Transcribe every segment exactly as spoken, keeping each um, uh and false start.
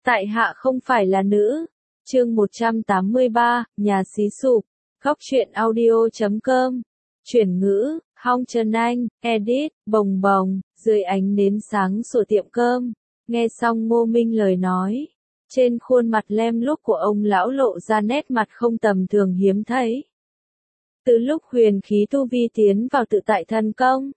Tại hạ không phải là nữ. Chương một trăm tám mươi ba, nhà xí sụp. Góc truyện audio chấm com. Chuyển ngữ, Hong Trần Anh, edit, bồng bồng, dưới ánh nến sáng sủa tiệm cơm. Nghe xong Ngô Minh lời nói, trên khuôn mặt lem luốc của ông lão lộ ra nét mặt không tầm thường hiếm thấy. Từ lúc huyền khí tu vi tiến vào tự tại thần công,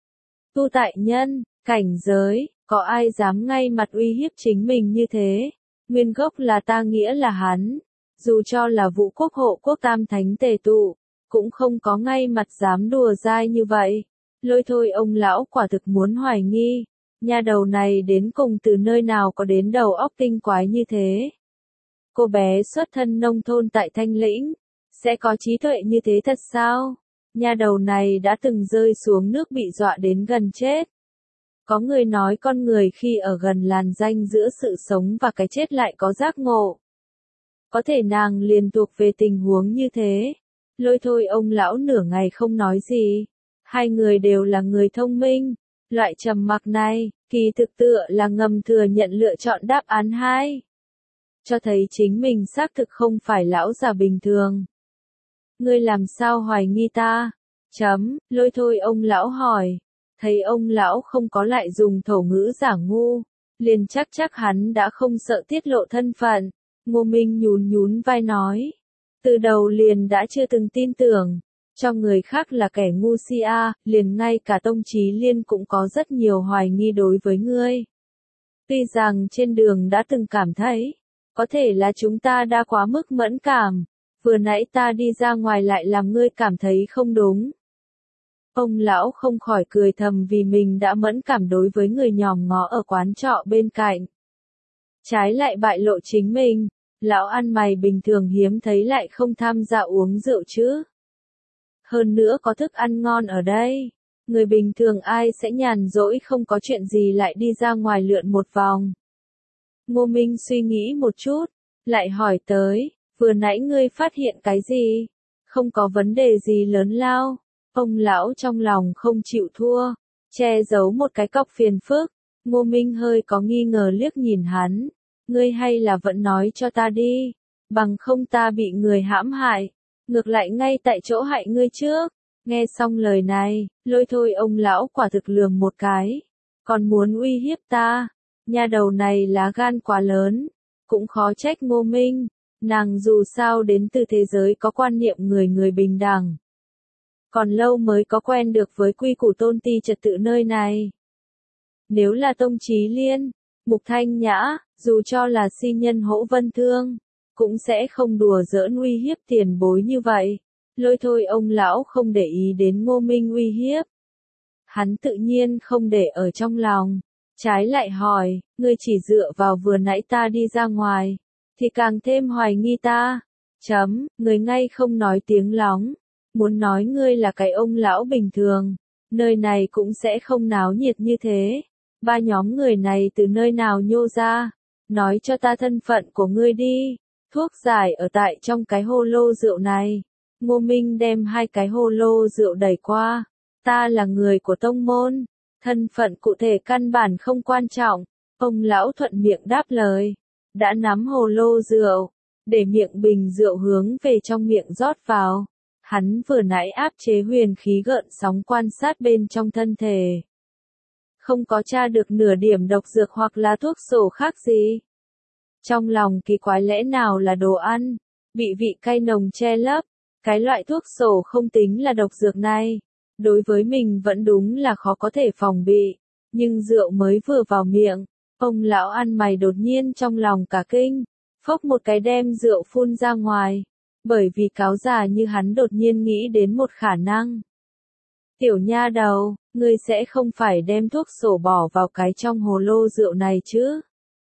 tu tại nhân, cảnh giới, có ai dám ngay mặt uy hiếp chính mình như thế? Nguyên gốc là ta nghĩa là hắn, dù cho là Vũ Quốc hộ quốc tam thánh tề tụ, cũng không có ngay mặt dám đùa dai như vậy. Lôi thôi ông lão quả thực muốn hoài nghi, nhà đầu này đến cùng từ nơi nào có đến đầu óc tinh quái như thế. Cô bé xuất thân nông thôn tại Thanh Lĩnh, sẽ có trí tuệ như thế thật sao? Nhà đầu này đã từng rơi xuống nước bị dọa đến gần chết. Có người nói con người khi ở gần làn ranh giữa sự sống và cái chết lại có giác ngộ. Có thể nàng liền thuộc về tình huống như thế. Lôi thôi ông lão nửa ngày không nói gì. Hai người đều là người thông minh. Loại trầm mặc này, kỳ thực tựa là ngầm thừa nhận lựa chọn đáp án hai. Cho thấy chính mình xác thực không phải lão già bình thường. Ngươi làm sao hoài nghi ta? Chấm, lôi thôi ông lão hỏi. Thấy ông lão không có lại dùng thổ ngữ giả ngu, liền chắc chắc hắn đã không sợ tiết lộ thân phận. Ngô Minh nhún nhún vai nói, từ đầu liền đã chưa từng tin tưởng, cho người khác là kẻ ngu si a, liền ngay cả Tông Chí Liên cũng có rất nhiều hoài nghi đối với ngươi. Tuy rằng trên đường đã từng cảm thấy, có thể là chúng ta đã quá mức mẫn cảm, vừa nãy ta đi ra ngoài lại làm ngươi cảm thấy không đúng. Ông lão không khỏi cười thầm vì mình đã mẫn cảm đối với người nhòm ngó ở quán trọ bên cạnh. Trái lại bại lộ chính mình, lão ăn mày bình thường hiếm thấy lại không tham gia uống rượu chứ. Hơn nữa có thức ăn ngon ở đây, người bình thường ai sẽ nhàn rỗi không có chuyện gì lại đi ra ngoài lượn một vòng. Ngô Minh suy nghĩ một chút, lại hỏi tới, vừa nãy ngươi phát hiện cái gì? Không có vấn đề gì lớn lao. Ông lão trong lòng không chịu thua, che giấu một cái cọc phiền phức. Ngô Minh hơi có nghi ngờ liếc nhìn hắn, ngươi hay là vẫn nói cho ta đi, bằng không ta bị người hãm hại, ngược lại ngay tại chỗ hại ngươi trước. Nghe xong lời này, lôi thôi ông lão quả thực lườm một cái, còn muốn uy hiếp ta, nhà đầu này lá gan quá lớn, cũng khó trách Ngô Minh, nàng dù sao đến từ thế giới có quan niệm người người bình đẳng. Còn lâu mới có quen được với quy củ tôn ti trật tự nơi này. Nếu là Tông Chí Liên, Mục Thanh Nhã, dù cho là si nhân Hỗ Vân Thương, cũng sẽ không đùa giỡn uy hiếp tiền bối như vậy. Lôi thôi ông lão không để ý đến Ngô Minh uy hiếp. Hắn tự nhiên không để ở trong lòng, trái lại hỏi, ngươi chỉ dựa vào vừa nãy ta đi ra ngoài, thì càng thêm hoài nghi ta. Chấm, người ngay không nói tiếng lóng. Muốn nói ngươi là cái ông lão bình thường, nơi này cũng sẽ không náo nhiệt như thế. Ba nhóm người này từ nơi nào nhô ra? Nói cho ta thân phận của ngươi đi. Thuốc giải ở tại trong cái hô lô rượu này. Ngô Minh đem hai cái hô lô rượu đẩy qua. Ta là người của tông môn. Thân phận cụ thể căn bản không quan trọng. Ông lão thuận miệng đáp lời. Đã nắm hồ lô rượu. Để miệng bình rượu hướng về trong miệng rót vào. Hắn vừa nãy áp chế huyền khí gợn sóng quan sát bên trong thân thể. Không có tra được nửa điểm độc dược hoặc là thuốc sổ khác gì. Trong lòng kỳ quái lẽ nào là đồ ăn, bị vị cay nồng che lấp, cái loại thuốc sổ không tính là độc dược này. Đối với mình vẫn đúng là khó có thể phòng bị, nhưng rượu mới vừa vào miệng, ông lão ăn mày đột nhiên trong lòng cả kinh, phốc một cái đem rượu phun ra ngoài. Bởi vì cáo già như hắn đột nhiên nghĩ đến một khả năng. Tiểu nha đầu, ngươi sẽ không phải đem thuốc sổ bỏ vào cái trong hồ lô rượu này chứ?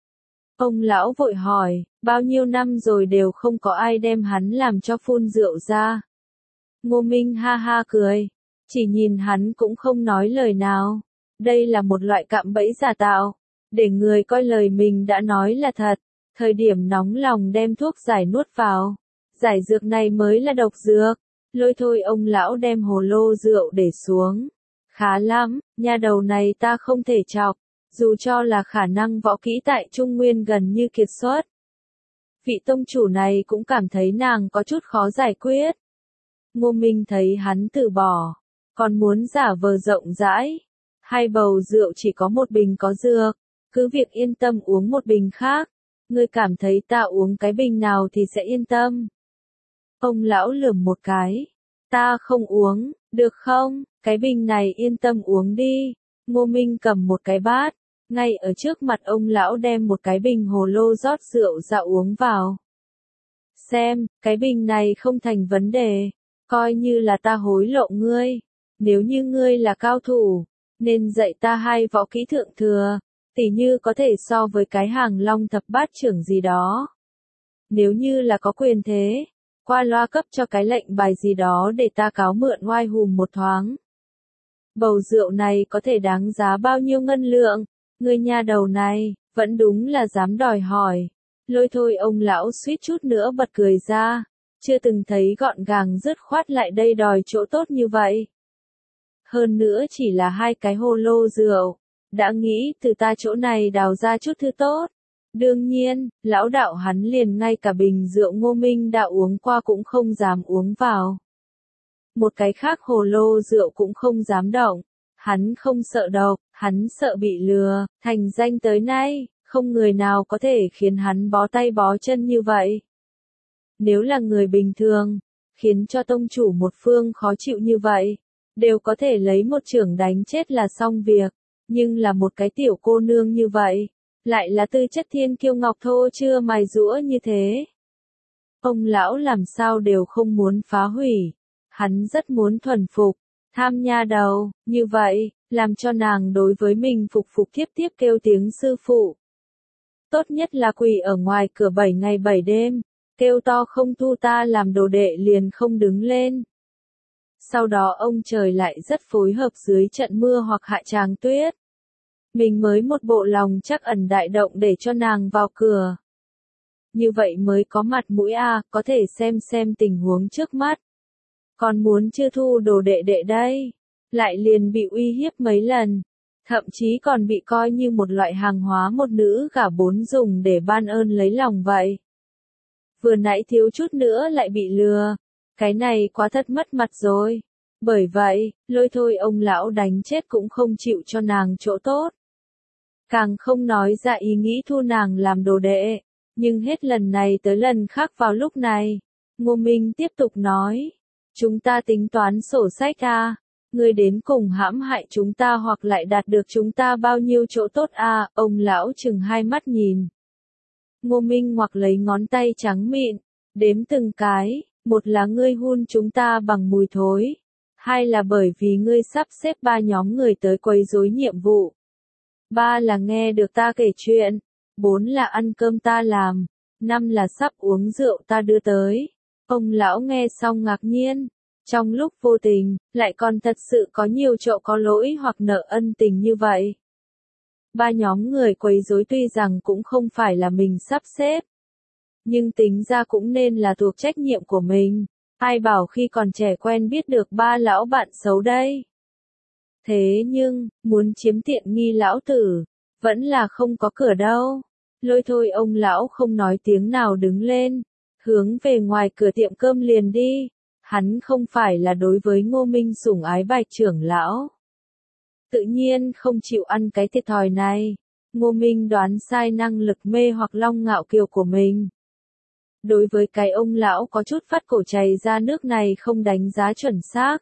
Ông lão vội hỏi, bao nhiêu năm rồi đều không có ai đem hắn làm cho phun rượu ra. Ngô Minh ha ha cười, chỉ nhìn hắn cũng không nói lời nào. Đây là một loại cạm bẫy giả tạo, để người coi lời mình đã nói là thật, thời điểm nóng lòng đem thuốc giải nuốt vào. Giải dược này mới là độc dược. Lôi thôi ông lão đem hồ lô rượu để xuống. Khá lắm, nhà đầu này ta không thể chọc. dù cho là khả năng võ kỹ tại Trung Nguyên gần như kiệt xuất. Vị tông chủ này cũng cảm thấy nàng có chút khó giải quyết. Ngô Minh thấy hắn từ bỏ, còn muốn giả vờ rộng rãi. Hai bầu rượu chỉ có một bình có dược, cứ việc yên tâm uống một bình khác. Ngươi cảm thấy ta uống cái bình nào thì sẽ yên tâm. Ông lão lườm một cái. Ta không uống, được không? Cái bình này yên tâm uống đi. Ngô Minh cầm một cái bát, ngay ở trước mặt ông lão đem một cái bình hồ lô rót rượu ra uống vào. Xem, cái bình này không thành vấn đề, coi như là ta hối lộ ngươi. Nếu như ngươi là cao thủ, nên dạy ta hai võ kỹ thượng thừa, tỉ như có thể so với cái hàng long thập bát trưởng gì đó. Nếu như là có quyền thế, qua loa cấp cho cái lệnh bài gì đó để ta cáo mượn oai hùm một thoáng. Bầu rượu này có thể đáng giá bao nhiêu ngân lượng, người nhà đầu này, vẫn đúng là dám đòi hỏi. Lôi thôi ông lão suýt chút nữa bật cười ra, chưa từng thấy gọn gàng dứt khoát lại đây đòi chỗ tốt như vậy. Hơn nữa chỉ là hai cái hồ lô rượu, đã nghĩ từ ta chỗ này đào ra chút thứ tốt. Đương nhiên, lão đạo hắn liền ngay cả bình rượu Ngô Minh đã uống qua cũng không dám uống vào. Một cái khác hồ lô rượu cũng không dám động. Hắn không sợ độc, hắn sợ bị lừa, thành danh tới nay, không người nào có thể khiến hắn bó tay bó chân như vậy. Nếu là người bình thường, khiến cho tông chủ một phương khó chịu như vậy, đều có thể lấy một chưởng đánh chết là xong việc, nhưng là một cái tiểu cô nương như vậy, lại là tư chất thiên kiêu ngọc thô chưa mài rũa như thế. Ông lão làm sao đều không muốn phá hủy, hắn rất muốn thuần phục, tham nha đầu, như vậy, làm cho nàng đối với mình phục phục tiếp tiếp kêu tiếng sư phụ. Tốt nhất là quỳ ở ngoài cửa bảy ngày bảy đêm, kêu to không thu ta làm đồ đệ liền không đứng lên. Sau đó ông trời lại rất phối hợp dưới trận mưa hoặc hạ tràng tuyết. Mình mới một bộ lòng chắc ẩn đại động để cho nàng vào cửa. Như vậy mới có mặt mũi à, có thể xem xem tình huống trước mắt. Còn muốn chưa thu đồ đệ đệ đây, lại liền bị uy hiếp mấy lần, thậm chí còn bị coi như một loại hàng hóa một nữ gả bốn dùng để ban ơn lấy lòng vậy. Vừa nãy thiếu chút nữa lại bị lừa, cái này quá thật mất mặt rồi. Bởi vậy, lôi thôi ông lão đánh chết cũng không chịu cho nàng chỗ tốt. Càng không nói ra ý nghĩ thu nàng làm đồ đệ, nhưng hết lần này tới lần khác vào lúc này, Ngô Minh tiếp tục nói, chúng ta tính toán sổ sách à, ngươi đến cùng hãm hại chúng ta hoặc lại đạt được chúng ta bao nhiêu chỗ tốt à, ông lão chừng hai mắt nhìn. Ngô Minh ngoặc lấy ngón tay trắng mịn, đếm từng cái, một là ngươi hun chúng ta bằng mùi thối, hai là bởi vì ngươi sắp xếp ba nhóm người tới quấy rối nhiệm vụ, ba là nghe được ta kể chuyện, bốn là ăn cơm ta làm, năm là sắp uống rượu ta đưa tới. Ông lão nghe xong ngạc nhiên, trong lúc vô tình, lại còn thật sự có nhiều chỗ có lỗi hoặc nợ ân tình như vậy. Ba nhóm người quấy rối tuy rằng cũng không phải là mình sắp xếp, nhưng tính ra cũng nên là thuộc trách nhiệm của mình. Ai bảo khi còn trẻ quen biết được ba lão bạn xấu đây. Thế nhưng, muốn chiếm tiện nghi lão tử, vẫn là không có cửa đâu. Lôi thôi ông lão không nói tiếng nào đứng lên, hướng về ngoài cửa tiệm cơm liền đi. Hắn không phải là đối với Ngô Minh sủng ái Bạch trưởng lão. Tự nhiên không chịu ăn cái thiệt thòi này. Ngô Minh đoán sai năng lực mê hoặc long ngạo kiều của mình. Đối với cái ông lão có chút phát cổ chảy ra nước này không đánh giá chuẩn xác.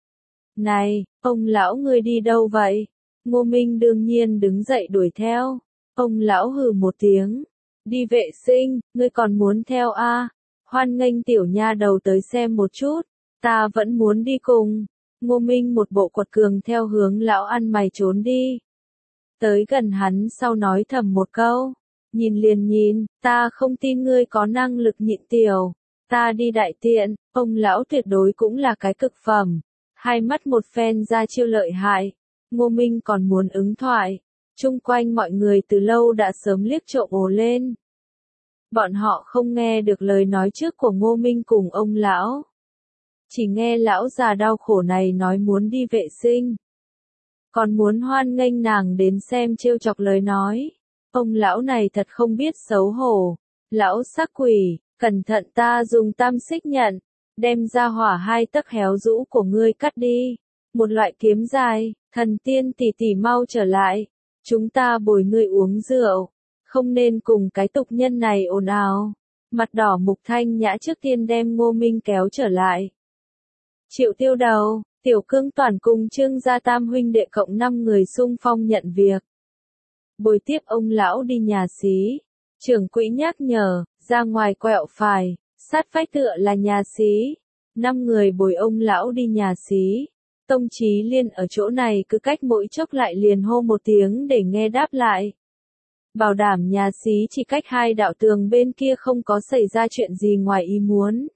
Này, ông lão ngươi đi đâu vậy? Ngô Minh đương nhiên đứng dậy đuổi theo. Ông lão hừ một tiếng. Đi vệ sinh, ngươi còn muốn theo a? À? Hoan nghênh tiểu nha đầu tới xem một chút. Ta vẫn muốn đi cùng. Ngô Minh một bộ quật cường theo hướng lão ăn mày trốn đi. Tới gần hắn sau nói thầm một câu. Nhìn liền nhìn, ta không tin ngươi có năng lực nhịn tiểu. Ta đi đại tiện, ông lão tuyệt đối cũng là cái cực phẩm. Hai mắt một phen ra chiêu lợi hại. Ngô Minh còn muốn ứng thoại. Chung quanh mọi người từ lâu đã sớm liếc trộm ồ lên. Bọn họ không nghe được lời nói trước của Ngô Minh cùng ông lão. Chỉ nghe lão già đau khổ này nói muốn đi vệ sinh. còn muốn hoan nghênh nàng đến xem trêu chọc lời nói. Ông lão này thật không biết xấu hổ. Lão sắc quỷ, cẩn thận ta dùng tam xích nhận, đem ra hỏa hai tấc héo rũ của ngươi cắt đi. Một loại kiếm dài, thần tiên tỷ tỷ mau trở lại. Chúng ta bồi ngươi uống rượu, không nên cùng cái tục nhân này ồn ào. Mặt đỏ Mục Thanh Nhã trước tiên đem Ngô Minh kéo trở lại. Triệu Tiêu Đầu, Tiểu Cương Toàn cùng Trương gia tam huynh đệ cộng năm người xung phong nhận việc. Bồi tiếp ông lão đi nhà xí. Trưởng quỹ nhắc nhở, ra ngoài quẹo phải, sát vách tựa là nhà xí. Năm người bồi ông lão đi nhà xí. Tông Chí Liên ở chỗ này cứ cách mỗi chốc lại liền hô một tiếng để nghe đáp lại. Bảo đảm nhà xí chỉ cách hai đạo tường bên kia không có xảy ra chuyện gì ngoài ý muốn.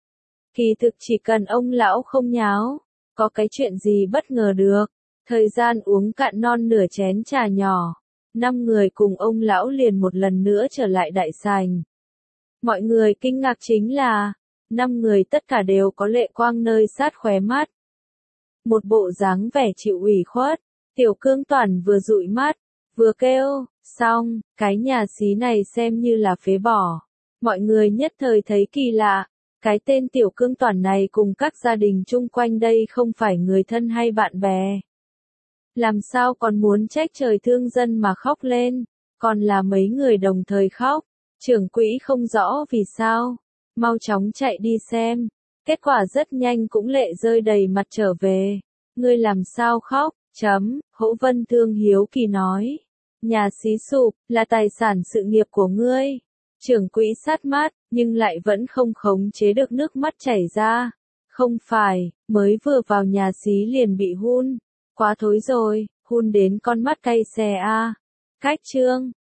Kỳ thực chỉ cần ông lão không nháo, có cái chuyện gì bất ngờ được. Thời gian uống cạn non nửa chén trà nhỏ. Năm người cùng ông lão liền một lần nữa trở lại đại sảnh. Mọi người kinh ngạc chính là, năm người tất cả đều có lệ quang nơi sát khóe mắt. Một bộ dáng vẻ chịu ủy khuất, Tiểu Cương Toàn vừa dụi mắt, vừa kêu, xong, cái nhà xí này xem như là phế bỏ. Mọi người nhất thời thấy kỳ lạ, cái tên Tiểu Cương Toàn này cùng các gia đình chung quanh đây không phải người thân hay bạn bè. Làm sao còn muốn trách trời thương dân mà khóc lên, còn là mấy người đồng thời khóc. Trưởng quỹ không rõ vì sao, mau chóng chạy đi xem. Kết quả rất nhanh cũng lệ rơi đầy mặt trở về. Ngươi làm sao khóc? Chấm, Hỗ Vân Thương hiếu kỳ nói. Nhà xí sụp, là tài sản sự nghiệp của ngươi. Trưởng quỹ sát mắt, nhưng lại vẫn không khống chế được nước mắt chảy ra. Không phải, mới vừa vào nhà xí liền bị hun. Quá thối rồi, hun đến con mắt cay xè a. Cách chương.